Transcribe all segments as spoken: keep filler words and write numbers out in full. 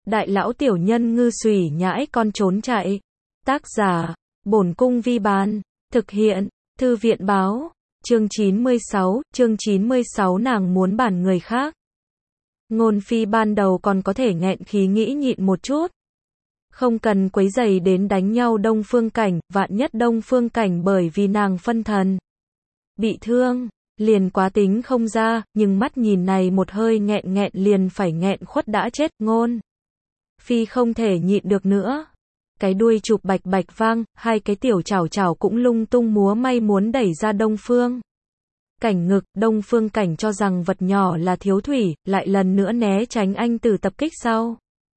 Đại lão tiểu nhân ngư xùy nhãi con trốn chạy. Tác giả, Bổn Cung Vi Bán. Thực hiện, Thư viện Báo. Chương chín mươi sáu, chương chín mươi sáu nàng muốn bản người khác. Ngôn Phi ban đầu còn có thể nghẹn khí nghĩ nhịn một chút. Không cần quấy rầy đến đánh nhau Đông Phương Cảnh, vạn nhất Đông Phương Cảnh bởi vì nàng phân thần. Bị thương, liền quá tính không ra, nhưng mắt nhìn này một hơi nghẹn nghẹn liền phải nghẹn khuất đã chết, Ngôn Phi không thể nhịn được nữa. Cái đuôi chụp bạch bạch vang, hai cái tiểu chảo chảo cũng lung tung múa may muốn đẩy ra Đông Phương Cảnh ngực. Đông Phương Cảnh cho rằng vật nhỏ là thiếu thủy, lại lần nữa né tránh anh tử tập kích sau.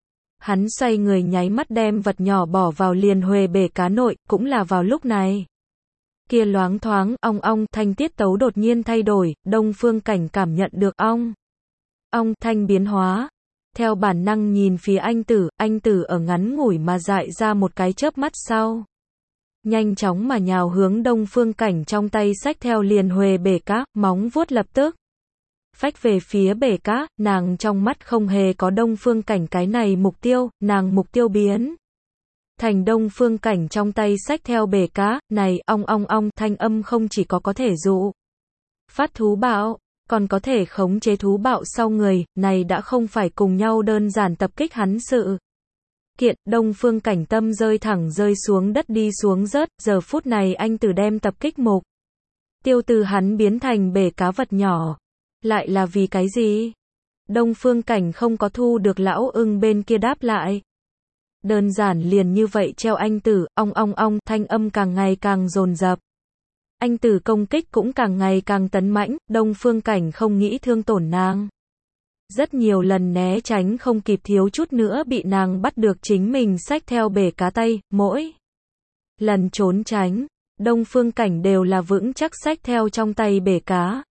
Hắn xoay người nháy mắt đem vật nhỏ bỏ vào liền huề bể cá nội, cũng là vào lúc này. Kia loáng thoáng, ong ong, thanh tiết tấu đột nhiên thay đổi, Đông Phương Cảnh cảm nhận được ong ong thanh biến hóa. Theo bản năng nhìn phía anh tử, anh tử ở ngắn ngủi mà dại ra một cái chớp mắt sau. Nhanh chóng mà nhào hướng Đông Phương Cảnh trong tay xách theo liền huề bể cá, móng vuốt lập tức phách về phía bể cá, nàng trong mắt không hề có Đông Phương Cảnh cái này mục tiêu, nàng mục tiêu biến thành Đông Phương Cảnh trong tay xách theo bể cá, này, ong ong ong, thanh âm không chỉ có có thể dụ phát thú bạo, còn có thể khống chế thú bạo sau người, này đã không phải cùng nhau đơn giản tập kích hắn sự kiện. Đông Phương Cảnh tâm rơi thẳng rơi xuống đất đi xuống rớt, giờ phút này anh tử đem tập kích mục tiêu từ hắn biến thành bể cá vật nhỏ. Lại là vì cái gì? Đông Phương Cảnh không có thu được lão ưng bên kia đáp lại. Đơn giản liền như vậy treo anh tử, ong ong ong, thanh âm càng ngày càng dồn dập. Anh tử công kích cũng càng ngày càng tấn mãnh, Đông Phương Cảnh không nghĩ thương tổn nàng. Rất nhiều lần né tránh không kịp thiếu chút nữa bị nàng bắt được chính mình xách theo bể cá tay, mỗi lần trốn tránh, Đông Phương Cảnh đều là vững chắc xách theo trong tay bể cá.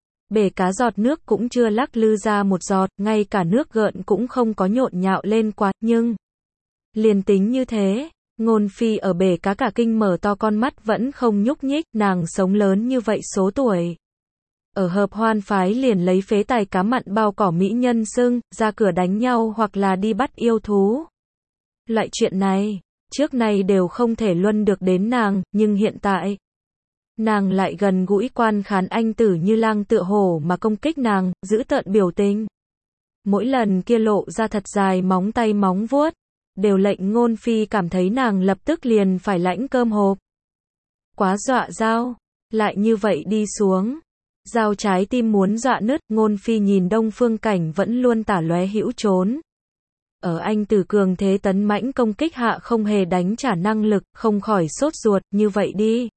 Bể cá giọt nước cũng chưa lắc lư ra một giọt, ngay cả nước gợn cũng không có nhộn nhạo lên quá, nhưng liền tính như thế, Ngôn Phi ở bể cá cả kinh mở to con mắt vẫn không nhúc nhích, nàng sống lớn như vậy số tuổi. Ở hợp hoan phái liền lấy phế tài cá mặn bao cỏ mỹ nhân xưng, ra cửa đánh nhau hoặc là đi bắt yêu thú. Loại chuyện này, trước nay đều không thể luân được đến nàng, nhưng hiện tại, nàng lại gần gũi quan khán anh tử như lang tựa hổ mà công kích nàng, giữ tợn biểu tình. Mỗi lần kia lộ ra thật dài móng tay móng vuốt, đều lệnh Ngôn Phi cảm thấy nàng lập tức liền phải lãnh cơm hộp. Quá dọa dao, lại như vậy đi xuống. Dao trái tim muốn dọa nứt, Ngôn Phi nhìn Đông Phương Cảnh vẫn luôn tả lóe hữu trốn. Ở anh tử cường thế tấn mãnh công kích hạ không hề đánh trả năng lực, không khỏi sốt ruột, như vậy đi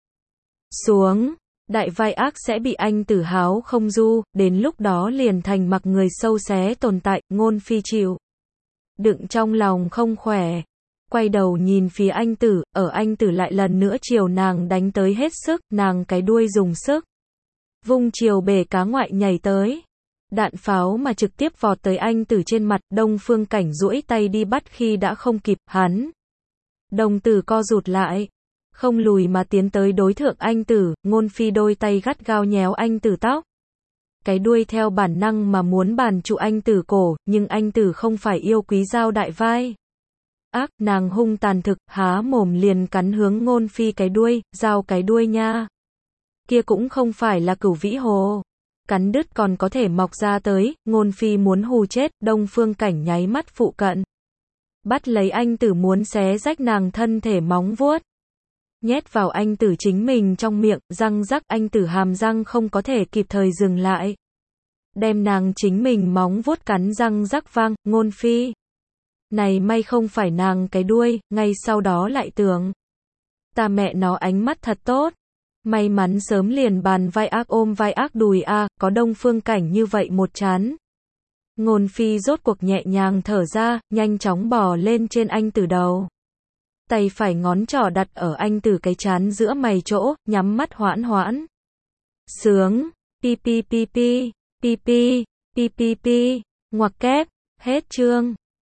xuống, đại vai ác sẽ bị anh tử háo không du, đến lúc đó liền thành mặc người sâu xé tồn tại. Ngôn Phi chịu đựng trong lòng không khỏe, quay đầu nhìn phía anh tử, ở anh tử lại lần nữa chiều nàng đánh tới hết sức, nàng cái đuôi dùng sức vung chiều bể cá ngoại nhảy tới. Đạn pháo mà trực tiếp vọt tới anh tử trên mặt, Đông Phương Cảnh duỗi tay đi bắt khi đã không kịp, hắn đồng tử co rụt lại, không lùi mà tiến tới đối thượng anh tử. Ngôn Phi đôi tay gắt gao nhéo anh tử tóc, cái đuôi theo bản năng mà muốn bàn trụ anh tử cổ, nhưng anh tử không phải yêu quý dao đại vai ác, nàng hung tàn thực, há mồm liền cắn hướng Ngôn Phi cái đuôi, dao cái đuôi nha. Kia cũng không phải là cửu vĩ hồ, cắn đứt còn có thể mọc ra tới. Ngôn Phi muốn hù chết, Đông Phương Cảnh nháy mắt phụ cận, bắt lấy anh tử muốn xé rách nàng thân thể móng vuốt, nhét vào anh tử chính mình trong miệng, răng rắc, anh tử hàm răng không có thể kịp thời dừng lại, đem nàng chính mình móng vuốt cắn răng rắc vang. Ngôn Phi này may không phải nàng cái đuôi, ngay sau đó lại tưởng, ta mẹ nó ánh mắt thật tốt, may mắn sớm liền bàn vai ác ôm vai ác đùi a, có Đông Phương Cảnh như vậy một chán. Ngôn Phi rốt cuộc nhẹ nhàng thở ra, nhanh chóng bò lên trên anh tử đầu, tay phải ngón trỏ đặt ở anh tử cái chán giữa mày chỗ, nhắm mắt hoãn hoãn sướng, pi pi pi pi pi pi pi pi pi, ngoặc kép. Hết chương.